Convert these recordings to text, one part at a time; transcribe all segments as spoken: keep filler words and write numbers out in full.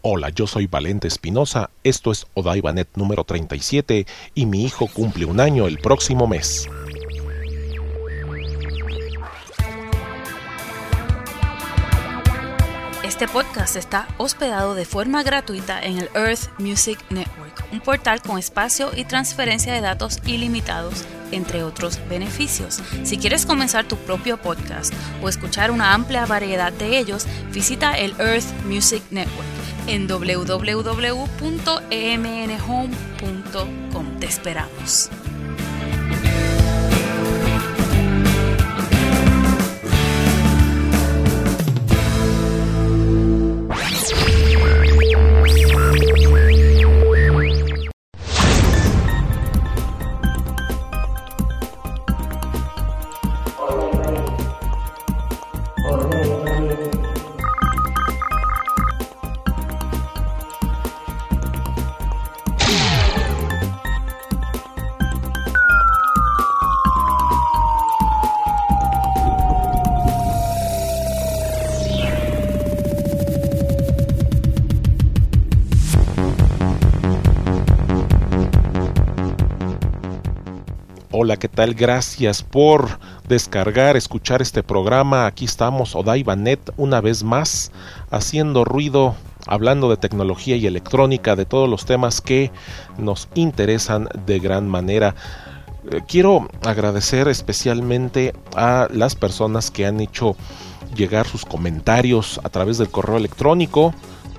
Hola, yo soy Valente Espinosa, esto es OdaibaNet número treinta y siete y mi hijo cumple un año el próximo mes. Este podcast está hospedado de forma gratuita en el Earth Music Network, un portal con espacio y transferencia de datos ilimitados, entre otros beneficios. Si quieres comenzar tu propio podcast o escuchar una amplia variedad de ellos, visita el Earth Music Network en doble u doble u doble u punto e m n home punto com. Te esperamos. Hola, ¿qué tal? Gracias por descargar, escuchar este programa. Aquí estamos, OdaibaNet, una vez más, haciendo ruido, hablando de tecnología y electrónica, de todos los temas que nos interesan de gran manera. Eh, quiero agradecer especialmente a las personas que han hecho llegar sus comentarios a través del correo electrónico.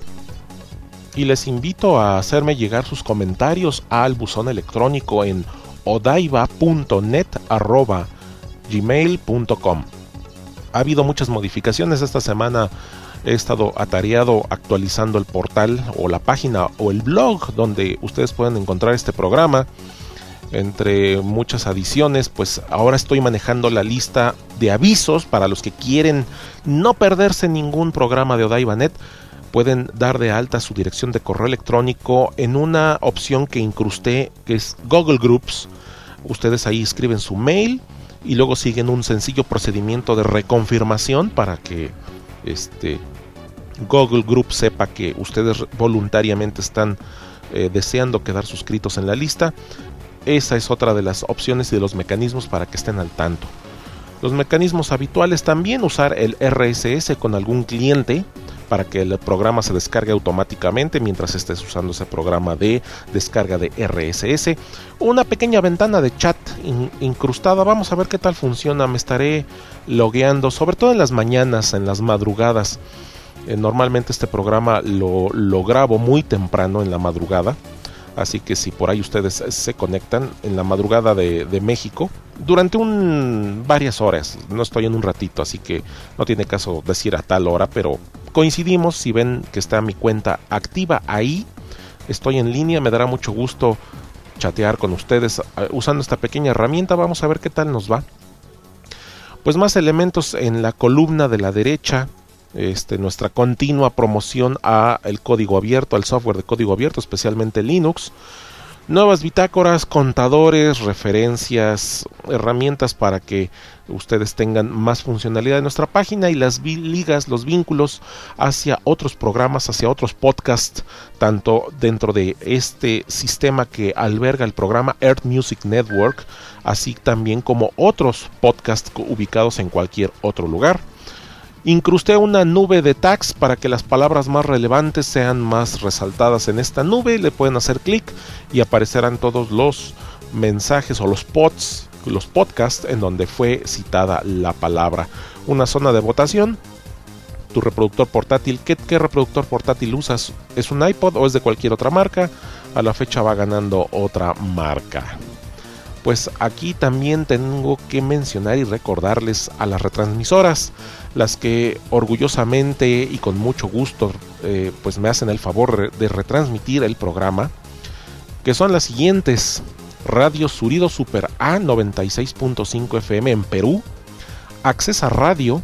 Y les invito a hacerme llegar sus comentarios al buzón electrónico en odaiba punto net arroba gmail punto com. Ha habido muchas modificaciones esta semana. He estado atareado actualizando el portal o la página o el blog donde ustedes pueden encontrar este programa. Entre muchas adiciones, pues ahora estoy manejando la lista de avisos para los que quieren no perderse ningún programa de OdaibaNet. Pueden dar de alta su dirección de correo electrónico en una opción que incrusté, que es Google Groups. Ustedes ahí escriben su mail y luego siguen un sencillo procedimiento de reconfirmación para que este Google Groups sepa que ustedes voluntariamente están eh, deseando quedar suscritos en la lista. Esa es otra de las opciones y de los mecanismos para que estén al tanto. Los mecanismos habituales también, usar el R S S con algún cliente para que el programa se descargue automáticamente mientras estés usando ese programa de descarga de R S S. Una pequeña ventana de chat in- incrustada, vamos a ver qué tal funciona. Me estaré logueando, sobre todo en las mañanas, en las madrugadas. Eh, normalmente este programa lo, lo grabo muy temprano en la madrugada. Así que si por ahí ustedes se conectan en la madrugada de, de México, durante un, varias horas, no estoy en un ratito, así que no tiene caso decir a tal hora, pero coincidimos. Si ven que está mi cuenta activa ahí, estoy en línea, me dará mucho gusto chatear con ustedes usando esta pequeña herramienta. Vamos a ver qué tal nos va. Pues más elementos en la columna de la derecha. Este, nuestra continua promoción a el código abierto, al software de código abierto, especialmente Linux. Nuevas bitácoras, contadores, referencias, herramientas para que ustedes tengan más funcionalidad en nuestra página, y las ligas, los vínculos hacia otros programas, hacia otros podcasts, tanto dentro de este sistema que alberga el programa Earth Music Network, así también como otros podcasts ubicados en cualquier otro lugar. Incrusté una nube de tags para que las palabras más relevantes sean más resaltadas en esta nube. Le pueden hacer clic y aparecerán todos los mensajes o los pods, los podcasts en donde fue citada la palabra. Una zona de votación. Tu reproductor portátil, ¿qué, qué reproductor portátil usas? ¿Es un iPod o es de cualquier otra marca? A la fecha va ganando otra marca. Pues aquí también tengo que mencionar y recordarles a las retransmisoras, las que orgullosamente y con mucho gusto eh, pues me hacen el favor de retransmitir el programa, que son las siguientes: Radio Surido Super A noventa y seis punto cinco F M en Perú, Accesa Radio,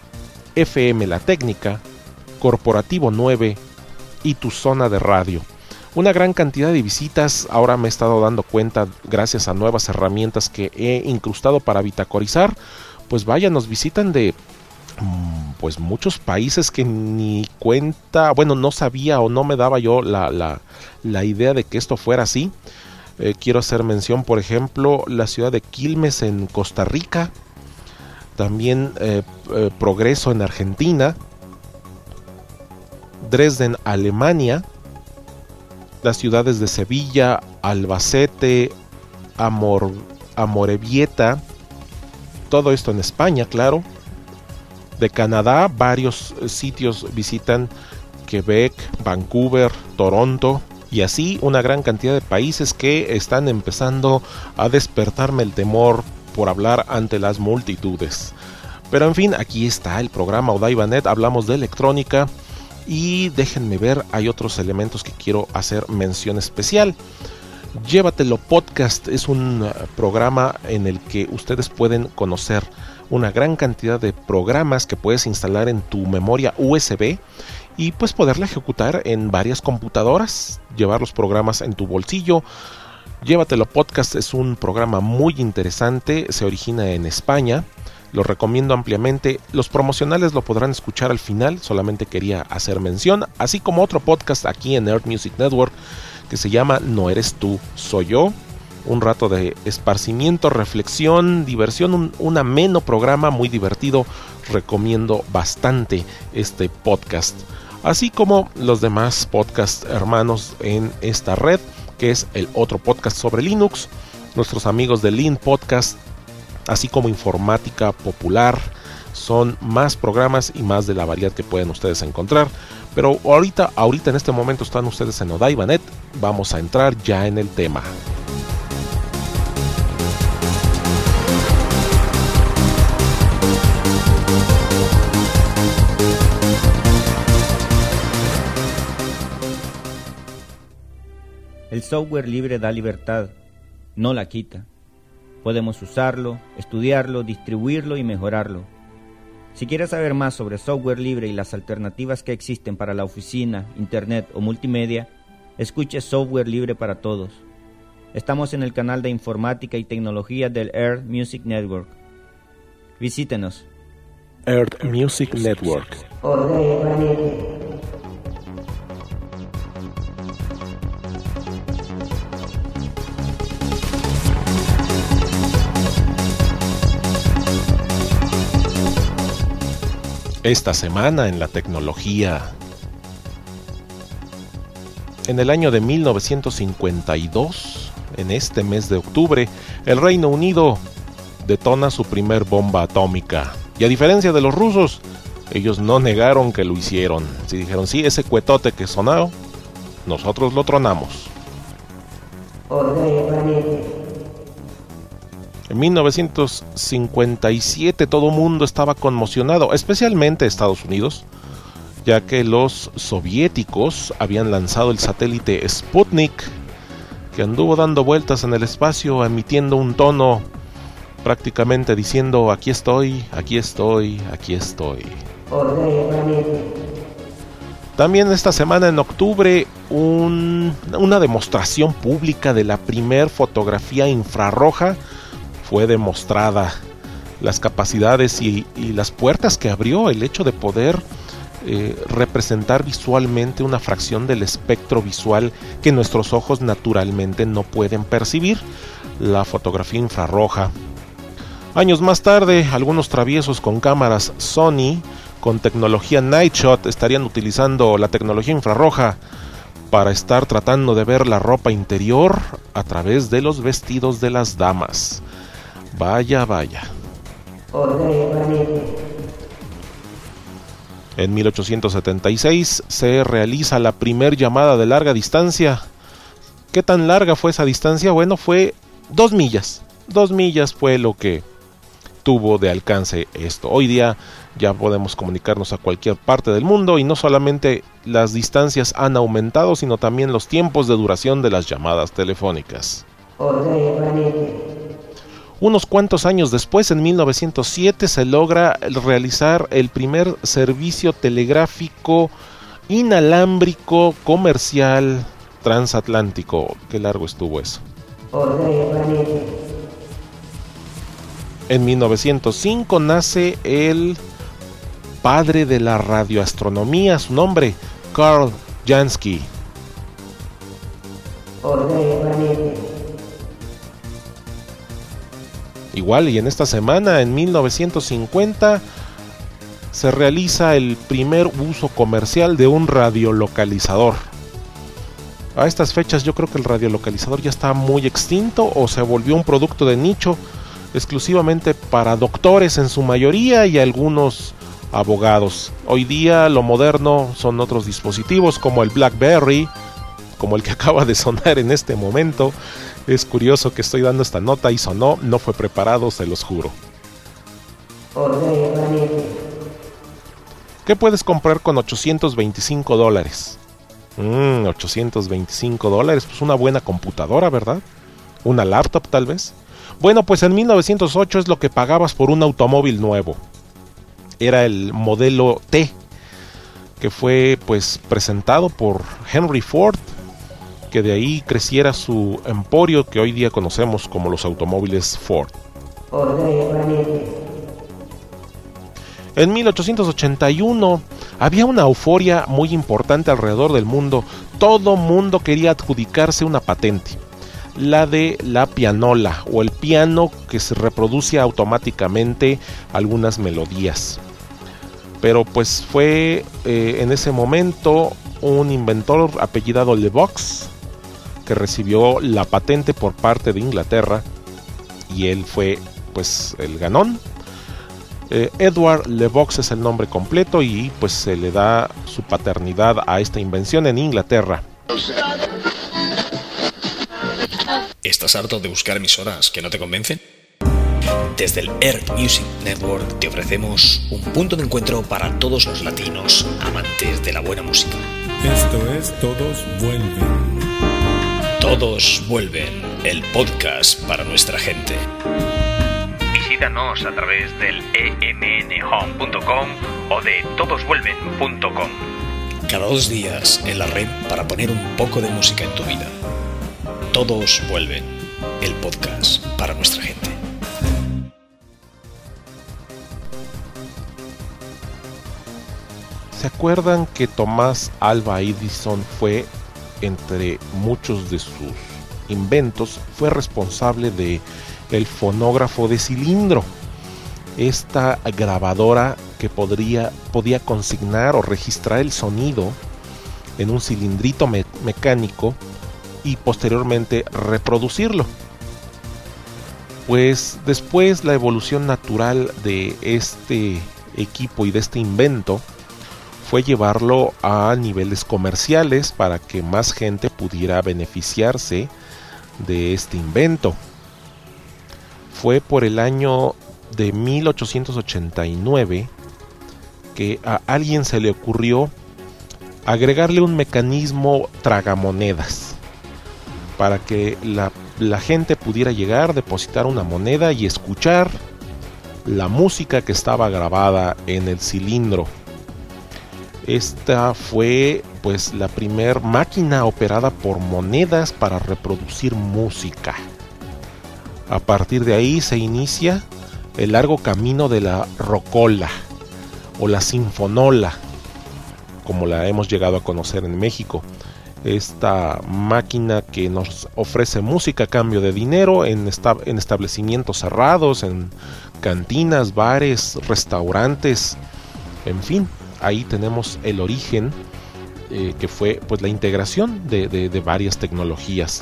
F M La Técnica, Corporativo nueve y Tu Zona de Radio. Una gran cantidad de visitas. Ahora me he estado dando cuenta, gracias a nuevas herramientas que he incrustado para bitacorizar. Pues vaya, nos visitan de pues muchos países que ni cuenta, bueno, no sabía o no me daba yo la, la, la idea de que esto fuera así. Eh, quiero hacer mención, por ejemplo, la ciudad de Quilmes en Costa Rica, también eh, eh, Progreso en Argentina, Dresden, Alemania, las ciudades de Sevilla, Albacete, Amor, Amorebieta, todo esto en España, claro. De Canadá, varios sitios visitan Quebec, Vancouver, Toronto, y así una gran cantidad de países que están empezando a despertarme el temor por hablar ante las multitudes. Pero en fin, aquí está el programa Odaibanet, hablamos de electrónica y déjenme ver, hay otros elementos que quiero hacer mención especial. Llévatelo Podcast es un programa en el que ustedes pueden conocer una gran cantidad de programas que puedes instalar en tu memoria U S B y pues poderla ejecutar en varias computadoras, llevar los programas en tu bolsillo. Llévatelo Podcast es un programa muy interesante, se origina en España, lo recomiendo ampliamente. Los promocionales lo podrán escuchar al final, solamente quería hacer mención, así como otro podcast aquí en Earth Music Network que se llama No Eres Tú, Soy Yo. Un rato de esparcimiento, reflexión, diversión, un, un ameno programa muy divertido. Recomiendo bastante este podcast, así como los demás podcasts hermanos en esta red, que es el otro podcast sobre Linux, nuestros amigos de Lean Podcast, así como Informática Popular. Son más programas y más de la variedad que pueden ustedes encontrar. Pero ahorita, ahorita en este momento están ustedes en Odaibanet. Vamos a entrar ya en el tema. El software libre da libertad, no la quita. Podemos usarlo, estudiarlo, distribuirlo y mejorarlo. Si quieres saber más sobre software libre y las alternativas que existen para la oficina, internet o multimedia, escuche Software Libre para Todos. Estamos en el canal de informática y tecnología del Earth Music Network. Visítenos. Earth Music Network. Esta semana en la tecnología. En el año de mil novecientos cincuenta y dos, en este mes de octubre, el Reino Unido detona su primer bomba atómica. Y a diferencia de los rusos, ellos no negaron que lo hicieron. Sí dijeron, sí, ese cuetote que sonó, nosotros lo tronamos. En mil novecientos cincuenta y siete todo el mundo estaba conmocionado, especialmente Estados Unidos, ya que los soviéticos habían lanzado el satélite Sputnik, que anduvo dando vueltas en el espacio emitiendo un tono prácticamente diciendo aquí estoy, aquí estoy, aquí estoy. También esta semana en octubre un, una demostración pública de la primer fotografía infrarroja fue demostrada. Las capacidades y, y las puertas que abrió el hecho de poder eh, representar visualmente una fracción del espectro visual que nuestros ojos naturalmente no pueden percibir, la fotografía infrarroja. Años más tarde, algunos traviesos con cámaras Sony con tecnología Nightshot estarían utilizando la tecnología infrarroja para estar tratando de ver la ropa interior a través de los vestidos de las damas. Vaya, vaya. En mil ochocientos setenta y seis se realiza la primer llamada de larga distancia. ¿Qué tan larga fue esa distancia? Bueno, fue dos millas. Dos millas fue lo que tuvo de alcance esto. Hoy día ya podemos comunicarnos a cualquier parte del mundo y no solamente las distancias han aumentado, sino también los tiempos de duración de las llamadas telefónicas. Unos cuantos años después, en mil novecientos siete, se logra realizar el primer servicio telegráfico inalámbrico comercial transatlántico. Qué largo estuvo eso. En mil novecientos cinco nace el padre de la radioastronomía, su nombre, Carl Jansky. Igual, y en esta semana, en mil novecientos cincuenta, se realiza el primer uso comercial de un radiolocalizador. A estas fechas yo creo que el radiolocalizador ya está muy extinto o se volvió un producto de nicho exclusivamente para doctores en su mayoría y algunos abogados. Hoy día lo moderno son otros dispositivos como el BlackBerry, como el que acaba de sonar en este momento. Es curioso que estoy dando esta nota y sonó, no fue preparado, se los juro. ¿Qué puedes comprar con ochocientos veinticinco dólares? Mmm, ochocientos veinticinco dólares, pues una buena computadora, ¿verdad? Una laptop tal vez. Bueno, pues en mil novecientos ocho es lo que pagabas por un automóvil nuevo. Era el modelo T, que fue pues presentado por Henry Ford, que de ahí creciera su emporio que hoy día conocemos como los automóviles Ford. En mil ochocientos ochenta y uno había una euforia muy importante alrededor del mundo. Todo mundo quería adjudicarse una patente, la de la pianola, o el piano que se reproduce automáticamente algunas melodías. Pero pues fue eh, en ese momento un inventor apellidado LeVox que recibió la patente por parte de Inglaterra, y él fue pues el ganón. Eh, Edward LeVox es el nombre completo, y pues se le da su paternidad a esta invención en Inglaterra. ¿Estás harto de buscar emisoras que no te convencen? Desde el Earth Music Network te ofrecemos un punto de encuentro para todos los latinos amantes de la buena música. Esto es Todos Vuelven. Todos Vuelven, el podcast para nuestra gente. Visítanos a través del e m n home punto com o de todos vuelven punto com. Cada dos días en la red para poner un poco de música en tu vida. Todos Vuelven, el podcast para nuestra gente. ¿Se acuerdan que Tomás Alva Edison fue, entre muchos de sus inventos, fue responsable de el fonógrafo de cilindro? Esta grabadora que podría, podía consignar o registrar el sonido en un cilindrito me- mecánico y posteriormente reproducirlo. Pues después la evolución natural de este equipo y de este invento fue llevarlo a niveles comerciales para que más gente pudiera beneficiarse de este invento. Fue por el año de mil ochocientos ochenta y nueve que a alguien se le ocurrió agregarle un mecanismo tragamonedas para que la, la gente pudiera llegar, depositar una moneda y escuchar la música que estaba grabada en el cilindro. Esta fue pues la primer máquina operada por monedas para reproducir música. A partir de ahí se inicia el largo camino de la rocola o la sinfonola, como la hemos llegado a conocer en México. Esta máquina que nos ofrece música a cambio de dinero en, esta- en establecimientos cerrados, en cantinas, bares, restaurantes, en fin. Ahí tenemos el origen, eh, que fue pues la integración de, de, de varias tecnologías.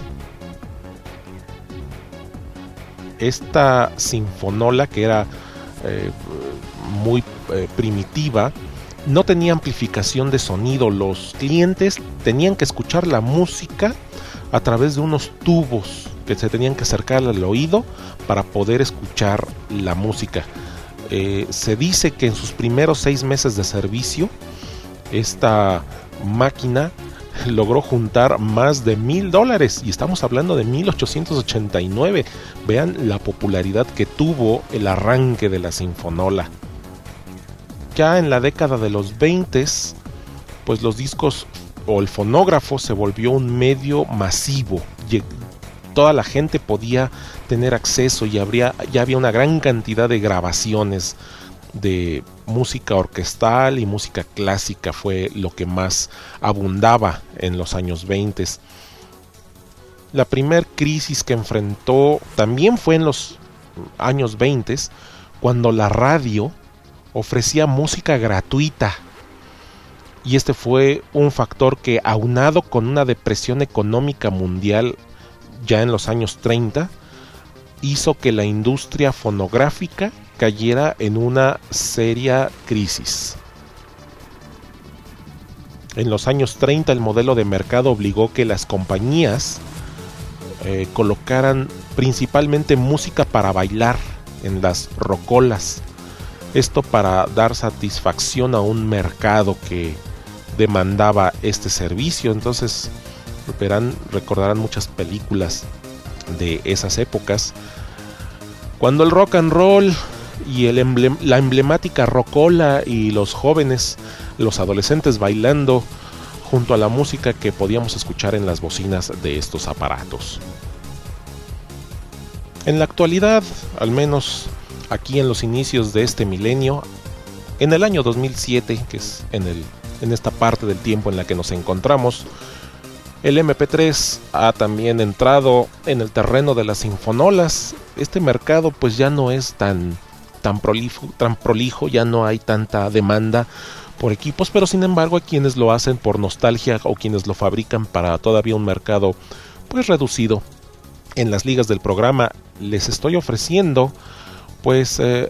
Esta sinfonola, que era eh, muy eh, primitiva, no tenía amplificación de sonido. Los clientes tenían que escuchar la música a través de unos tubos que se tenían que acercar al oído para poder escuchar la música. Eh, se dice que en sus primeros seis meses de servicio, esta máquina logró juntar más de mil dólares, y estamos hablando de mil ochocientos ochenta y nueve. Vean la popularidad que tuvo el arranque de la sinfonola. Ya en la década de los veinte, pues los discos o el fonógrafo se volvió un medio masivo. Toda la gente podía tener acceso y habría, ya había una gran cantidad de grabaciones de música orquestal y música clásica fue lo que más abundaba en los años veinte. La primer crisis que enfrentó también fue en los años veinte, cuando la radio ofrecía música gratuita. Y este fue un factor que, aunado con una depresión económica mundial ya en los años treinta, hizo que la industria fonográfica cayera en una seria crisis. En los años treinta el modelo de mercado obligó que las compañías eh, colocaran principalmente música para bailar en las rocolas. Esto para dar satisfacción a un mercado que demandaba este servicio. Entonces verán, recordarán muchas películas de esas épocas, cuando el rock and roll y el emblem, la emblemática rocola y los jóvenes, los adolescentes bailando junto a la música que podíamos escuchar en las bocinas de estos aparatos. En la actualidad, al menos aquí en los inicios de este milenio, en el año dos mil siete, que es en, el, en esta parte del tiempo en la que nos encontramos, el eme pe tres ha también entrado en el terreno de las sinfonolas. Este mercado pues ya no es tan, tan, prolijo, tan prolijo, ya no hay tanta demanda por equipos, pero sin embargo hay quienes lo hacen por nostalgia o quienes lo fabrican para todavía un mercado pues reducido. En las ligas del programa les estoy ofreciendo pues eh,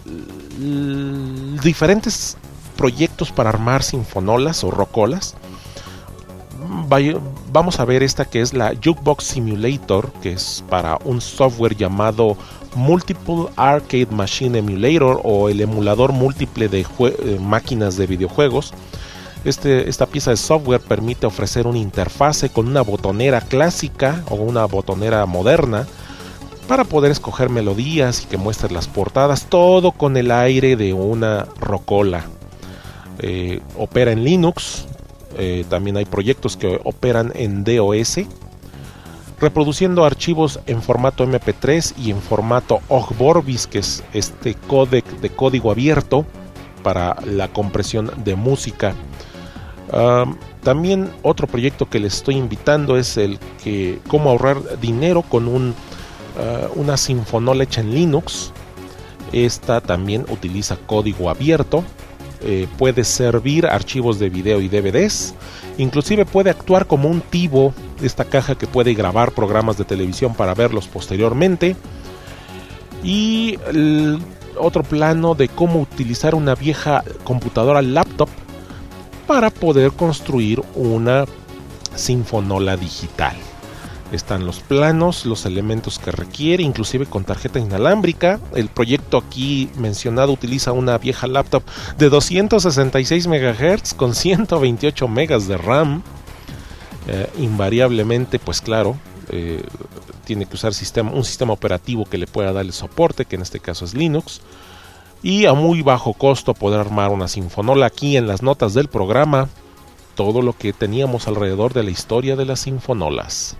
diferentes proyectos para armar sinfonolas o rocolas. Vamos a ver esta que es la Jukebox Simulator, que es para un software llamado Multiple Arcade Machine Emulator, o el emulador múltiple de eh, máquinas de videojuegos. Este, esta pieza de software permite ofrecer una interfase con una botonera clásica o una botonera moderna para poder escoger melodías y que muestre las portadas, todo con el aire de una rocola. Eh, opera en Linux. Eh, también hay proyectos que operan en D O S, reproduciendo archivos en formato eme pe tres y en formato O G Vorbis, que es este códec de código abierto para la compresión de música. Um, también otro proyecto que les estoy invitando es el que cómo ahorrar dinero con un, uh, una sinfonola hecha en Linux. Esta también utiliza código abierto. Eh, puede servir archivos de video y D V Ds, inclusive puede actuar como un tivo, esta caja que puede grabar programas de televisión para verlos posteriormente. Y el otro plano de cómo utilizar una vieja computadora laptop para poder construir una sinfonola digital. Están los planos, los elementos que requiere, inclusive con tarjeta inalámbrica. El proyecto aquí mencionado utiliza una vieja laptop de doscientos sesenta y seis megahertz con ciento veintiocho megas de RAM. Eh, invariablemente, pues claro, eh, tiene que usar sistema, un sistema operativo que le pueda dar el soporte, que en este caso es Linux. Y a muy bajo costo poder armar una sinfonola. Aquí en las notas del programa, todo lo que teníamos alrededor de la historia de las sinfonolas.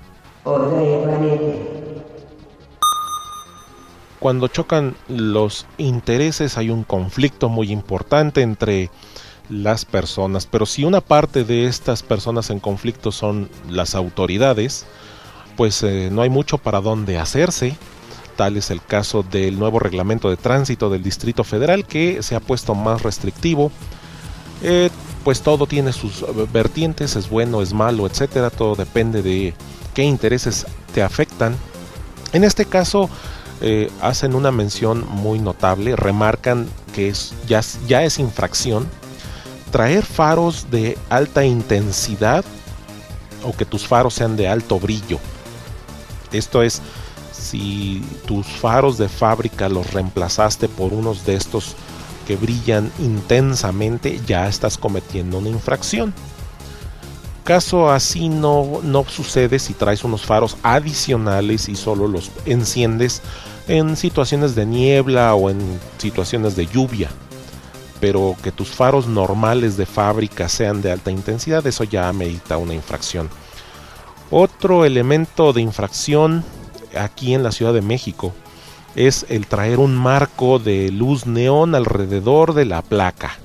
Cuando chocan los intereses hay un conflicto muy importante entre las personas, pero si una parte de estas personas en conflicto son las autoridades, pues eh, no hay mucho para dónde hacerse. Tal es el caso del nuevo reglamento de tránsito del Distrito Federal, que se ha puesto más restrictivo. Eh, pues todo tiene sus vertientes, es bueno, es malo, etcétera. Todo depende de qué intereses te afectan. En este caso eh, hacen una mención muy notable, remarcan que es, ya, ya es infracción traer faros de alta intensidad o que tus faros sean de alto brillo. Esto es, si tus faros de fábrica los reemplazaste por unos de estos que brillan intensamente, ya estás cometiendo una infracción. Caso así no, no sucede si traes unos faros adicionales y solo los enciendes en situaciones de niebla o en situaciones de lluvia. Pero que tus faros normales de fábrica sean de alta intensidad, eso ya amerita una infracción. Otro elemento de infracción aquí en la Ciudad de México es el traer un marco de luz neón alrededor de la placa.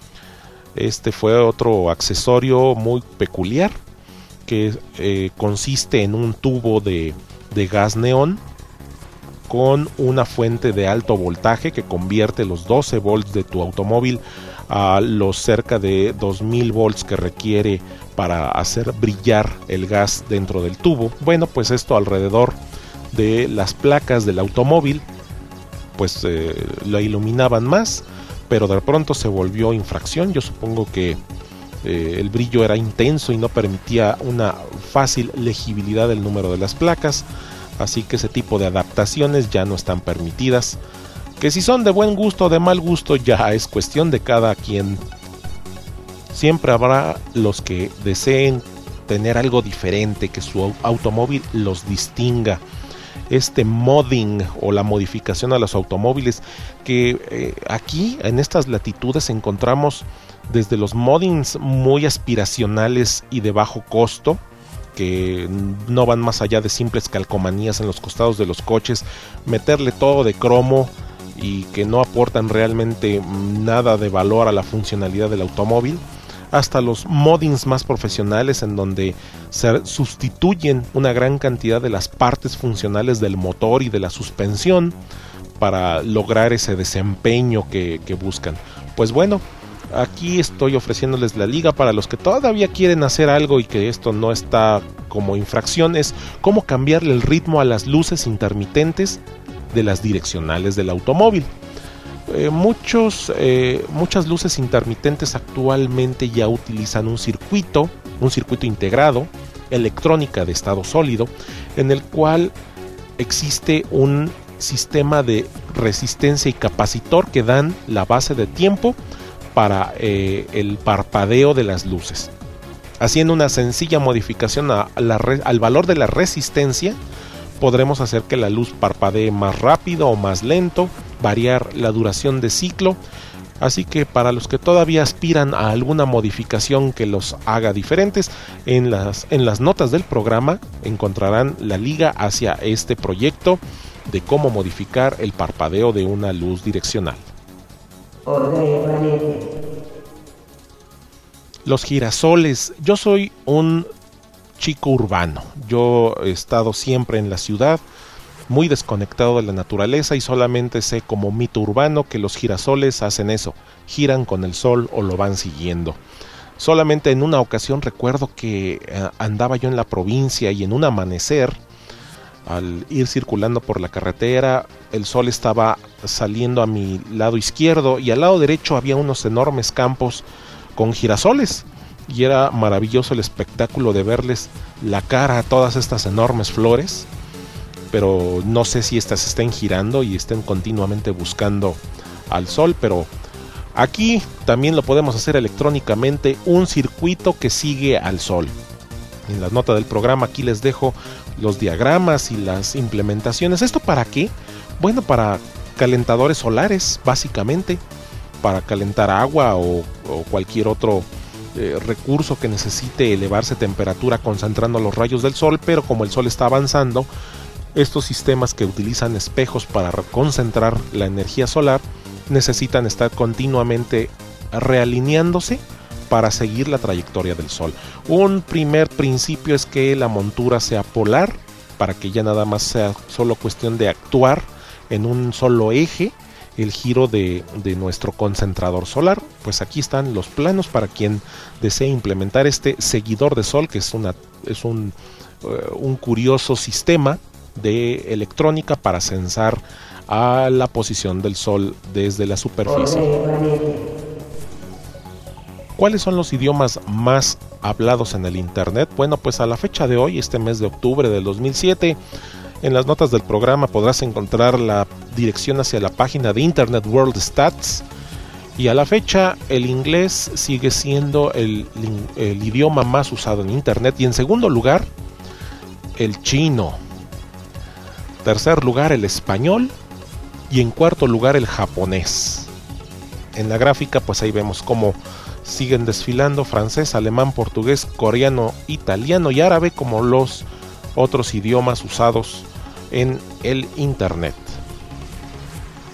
Este fue otro accesorio muy peculiar que eh, consiste en un tubo de, de gas neón con una fuente de alto voltaje que convierte los doce volts de tu automóvil a los cerca de dos mil volts que requiere para hacer brillar el gas dentro del tubo. Bueno, pues esto alrededor de las placas del automóvil pues eh, lo iluminaban más, pero de pronto se volvió infracción. Yo supongo que eh, el brillo era intenso y no permitía una fácil legibilidad del número de las placas, así que ese tipo de adaptaciones ya no están permitidas, que si son de buen gusto o de mal gusto ya es cuestión de cada quien. Siempre habrá los que deseen tener algo diferente, que su automóvil los distinga. Este modding o la modificación a los automóviles, que eh, aquí en estas latitudes encontramos desde los moddings muy aspiracionales y de bajo costo, que no van más allá de simples calcomanías en los costados de los coches, meterle todo de cromo y que no aportan realmente nada de valor a la funcionalidad del automóvil, hasta los moddings más profesionales en donde se sustituyen una gran cantidad de las partes funcionales del motor y de la suspensión para lograr ese desempeño que, que buscan. Pues bueno, aquí estoy ofreciéndoles la liga para los que todavía quieren hacer algo y que esto no está como infracción. Es cómo cambiarle el ritmo a las luces intermitentes de las direccionales del automóvil. Eh, muchos, eh, muchas luces intermitentes actualmente ya utilizan un circuito, un circuito integrado, electrónica de estado sólido, en el cual existe un sistema de resistencia y capacitor que dan la base de tiempo para eh, el parpadeo de las luces. Haciendo una sencilla modificación a la re- al valor de la resistencia, podremos hacer que la luz parpadee más rápido o más lento, variar la duración de ciclo. Así que para los que todavía aspiran a alguna modificación que los haga diferentes, en las, en las notas del programa encontrarán la liga hacia este proyecto de cómo modificar el parpadeo de una luz direccional. Los girasoles. Yo soy un chico urbano. Yo he estado siempre en la ciudad, muy desconectado de la naturaleza, y solamente sé como mito urbano que los girasoles hacen eso, giran con el sol o lo van siguiendo. Solamente en una ocasión recuerdo que eh, andaba yo en la provincia y en un amanecer, al ir circulando por la carretera, el sol estaba saliendo a mi lado izquierdo y al lado derecho había unos enormes campos con girasoles. Y era maravilloso el espectáculo de verles la cara a todas estas enormes flores, pero no sé si estas estén girando y estén continuamente buscando al sol. Pero aquí también lo podemos hacer electrónicamente, un circuito que sigue al sol. En la nota del programa aquí les dejo los diagramas y las implementaciones. ¿Esto para qué? Bueno, para calentadores solares, básicamente, para calentar agua o, o cualquier otro Eh, recurso que necesite elevarse temperatura concentrando los rayos del sol. Pero como el sol está avanzando, estos sistemas que utilizan espejos para concentrar la energía solar necesitan estar continuamente realineándose para seguir la trayectoria del sol. Un primer principio es que la montura sea polar, para que ya nada más sea solo cuestión de actuar en un solo eje el giro de, de nuestro concentrador solar. Pues aquí están los planos para quien desee implementar este seguidor de sol, que es, una, es un, uh, un curioso sistema de electrónica para censar a la posición del sol desde la superficie. ¿Cuáles son los idiomas más hablados en el internet? Bueno, pues a la fecha de hoy, este mes de octubre del dos mil siete, en las notas del programa podrás encontrar la dirección hacia la página de Internet World Stats, y a la fecha el inglés sigue siendo el, el idioma más usado en internet, y en segundo lugar el chino, tercer lugar el español y en cuarto lugar el japonés. En la gráfica pues ahí vemos cómo siguen desfilando francés, alemán, portugués, coreano, italiano y árabe como los otros idiomas usados en el internet.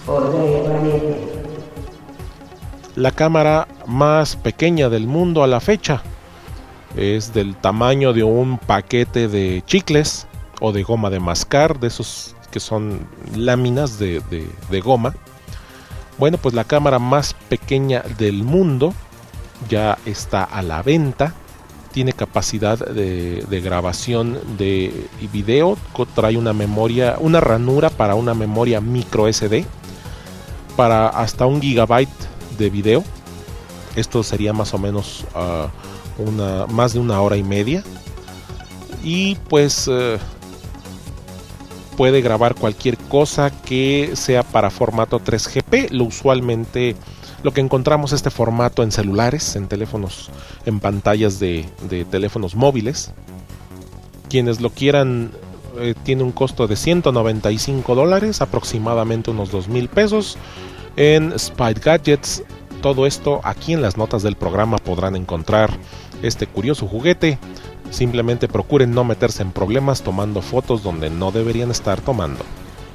La cámara más pequeña del mundo a la fecha es del tamaño de un paquete de chicles o de goma de mascar, de esos que son láminas de, de, de goma. Bueno, pues la cámara más pequeña del mundo ya está a la venta. Tiene capacidad de, de grabación de video, trae una memoria, una ranura para una memoria micro S D para hasta un gigabyte de video. Esto sería más o menos uh, una, más de una hora y media. Y pues uh, puede grabar cualquier cosa que sea para formato tres G P. Lo usualmente lo que encontramos este formato en celulares, en teléfonos, en pantallas de, de teléfonos móviles. Quienes lo quieran, eh, tiene un costo de ciento noventa y cinco dólares, aproximadamente unos dos mil pesos. En Spite Gadgets, todo esto aquí en las notas del programa podrán encontrar este curioso juguete. Simplemente procuren no meterse en problemas tomando fotos donde no deberían estar tomando.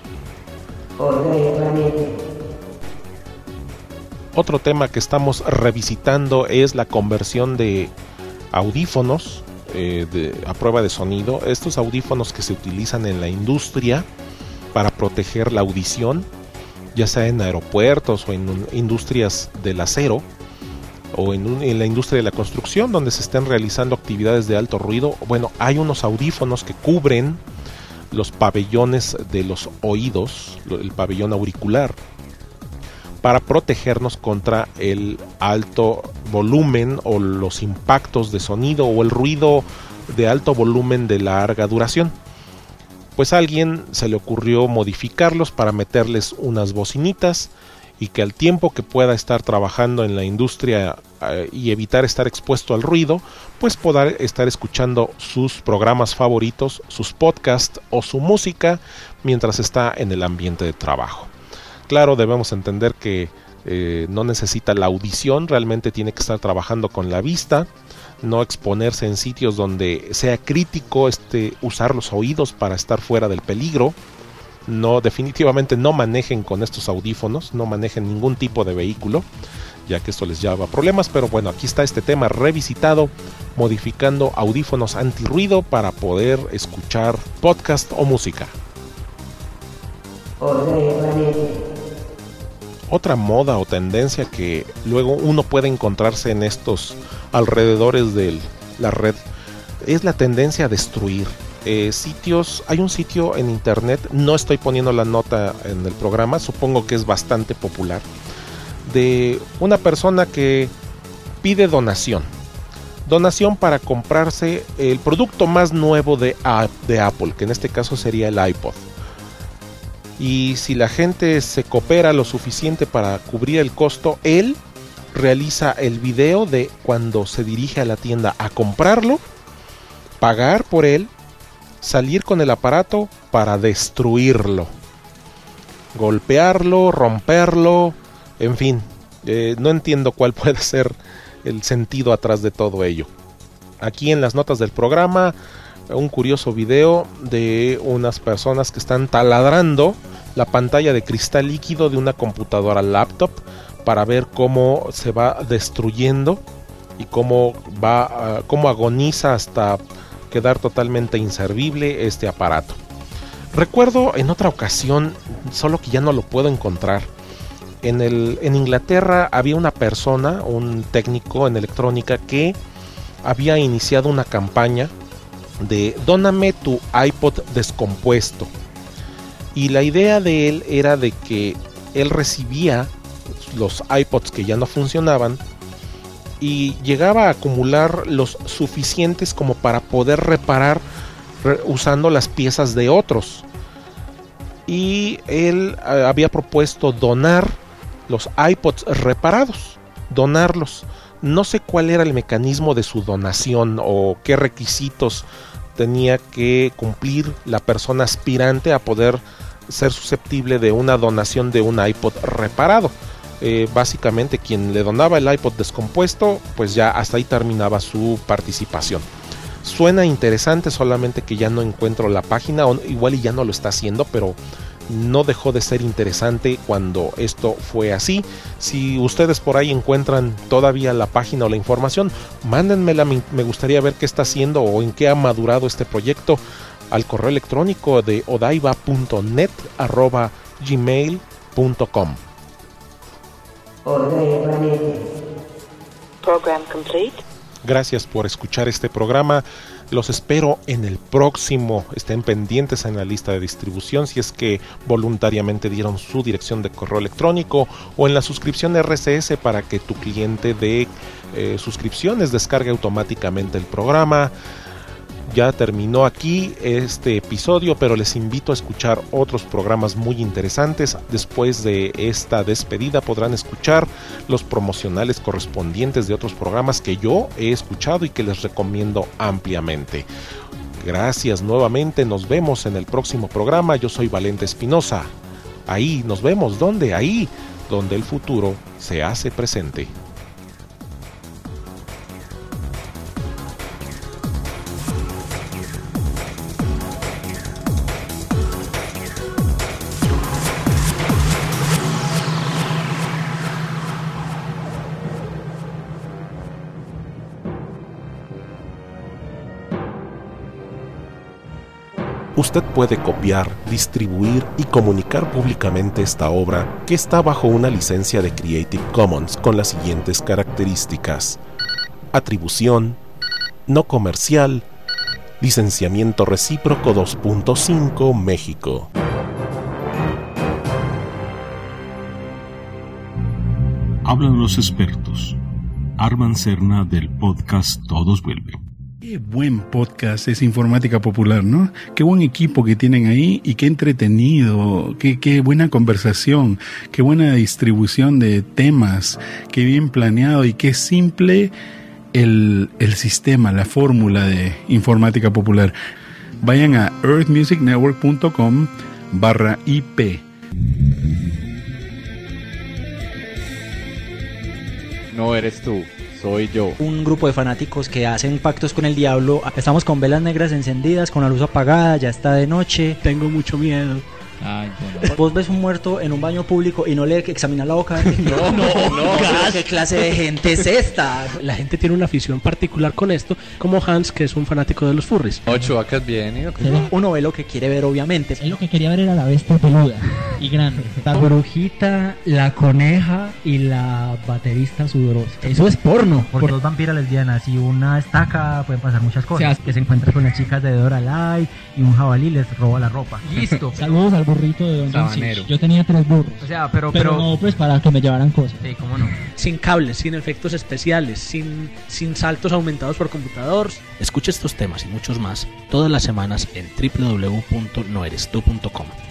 Otro tema que estamos revisitando es la conversión de audífonos eh, de, a prueba de sonido. Estos audífonos que se utilizan en la industria para proteger la audición, ya sea en aeropuertos o en industrias del acero o en, un, en la industria de la construcción donde se estén realizando actividades de alto ruido. Bueno, hay unos audífonos que cubren los pabellones de los oídos, el pabellón auricular, para protegernos contra el alto volumen o los impactos de sonido o el ruido de alto volumen de larga duración. Pues a alguien se le ocurrió modificarlos para meterles unas bocinitas y que al tiempo que pueda estar trabajando en la industria eh, y evitar estar expuesto al ruido, pues poder estar escuchando sus programas favoritos, sus podcasts o su música mientras está en el ambiente de trabajo. Claro, debemos entender que eh, no necesita la audición, realmente tiene que estar trabajando con la vista, no exponerse en sitios donde sea crítico este, usar los oídos para estar fuera del peligro. No, definitivamente no manejen con estos audífonos, no manejen ningún tipo de vehículo, ya que esto les lleva problemas. Pero bueno, aquí está este tema revisitado, modificando audífonos antirruido para poder escuchar podcast o música. Otra moda o tendencia que luego uno puede encontrarse en estos alrededores de la red es la tendencia a destruir eh, sitios. Hay un sitio en internet, no estoy poniendo la nota en el programa, supongo que es bastante popular, de una persona que pide donación donación para comprarse el producto más nuevo de, de Apple, que en este caso sería el iPod. Y si la gente se coopera lo suficiente para cubrir el costo, él realiza el video de cuando se dirige a la tienda a comprarlo, pagar por él, salir con el aparato para destruirlo, golpearlo, romperlo, en fin, eh, no entiendo cuál puede ser el sentido atrás de todo ello. Aquí en las notas del programa, un curioso video de unas personas que están taladrando la pantalla de cristal líquido de una computadora laptop para ver cómo se va destruyendo y cómo va, uh, cómo agoniza hasta quedar totalmente inservible este aparato. Recuerdo en otra ocasión, solo que ya no lo puedo encontrar, en el en Inglaterra había una persona, un técnico en electrónica, que había iniciado una campaña de dóname tu iPod descompuesto, y la idea de él era de que él recibía los iPods que ya no funcionaban y llegaba a acumular los suficientes como para poder reparar re, usando las piezas de otros, y él eh, había propuesto donar los iPods reparados, donarlos. No sé cuál era el mecanismo de su donación o qué requisitos tenía que cumplir la persona aspirante a poder ser susceptible de una donación de un iPod reparado. Eh, básicamente quien le donaba el iPod descompuesto, pues ya hasta ahí terminaba su participación. Suena interesante, solamente que ya no encuentro la página, o igual y ya no lo está haciendo, pero no dejó de ser interesante cuando esto fue así. Si ustedes por ahí encuentran todavía la página o la información, mándenmela, me gustaría ver qué está haciendo o en qué ha madurado este proyecto al correo electrónico de odaiba punto net arroba gmail punto com. Program complete. Gracias por escuchar este programa. Los espero en el próximo. Estén pendientes en la lista de distribución si es que voluntariamente dieron su dirección de correo electrónico, o en la suscripción R S S para que tu cliente de eh, suscripciones descargue automáticamente el programa. Ya terminó aquí este episodio, pero les invito a escuchar otros programas muy interesantes. Después de esta despedida podrán escuchar los promocionales correspondientes de otros programas que yo he escuchado y que les recomiendo ampliamente. Gracias nuevamente, nos vemos en el próximo programa. Yo soy Valente Espinosa. Ahí nos vemos, ¿dónde? Ahí, donde el futuro se hace presente. Usted puede copiar, distribuir y comunicar públicamente esta obra, que está bajo una licencia de Creative Commons con las siguientes características: atribución, no comercial, licenciamiento recíproco dos punto cinco, México. Hablan los expertos. Arman Serna del podcast Todos Vuelven. Qué buen podcast es Informática Popular, ¿no? Qué buen equipo que tienen ahí y qué entretenido, qué, qué buena conversación, qué buena distribución de temas, qué bien planeado y qué simple el, el sistema, la fórmula de Informática Popular. Vayan a earth music network punto com barra I P. No eres tú. Soy yo. Un grupo de fanáticos que hacen pactos con el diablo. Estamos con velas negras encendidas, con la luz apagada, ya está de noche. Tengo mucho miedo. Ay, bueno. Vos ves un muerto en un baño público y no le examinas la boca. No, no, no. ¿Qué clase de gente es esta? La gente tiene una afición particular con esto, como Hans, que es un fanático de los furries. Ocho vacas bien. ¿Y uno ve lo que quiere ver, obviamente. Él lo que quería ver era la bestia peluda y grande. La brujita, la coneja y la baterista sudorosa. Eso es porno. Porque dos vampiras lesbianas y una estaca pueden pasar muchas cosas. O sea, que se encuentra con las chicas de Dora Light y un jabalí les roba la ropa. Listo. Saludos al burrito de Don Sabanero. Yo tenía tres burros. O sea, pero, pero... Pero no, pues para que me llevaran cosas. Sí, cómo no. Sin cables, sin efectos especiales, sin, sin saltos aumentados por computador. Escucha estos temas y muchos más todas las semanas en doble u doble u doble u punto no eres tú punto com.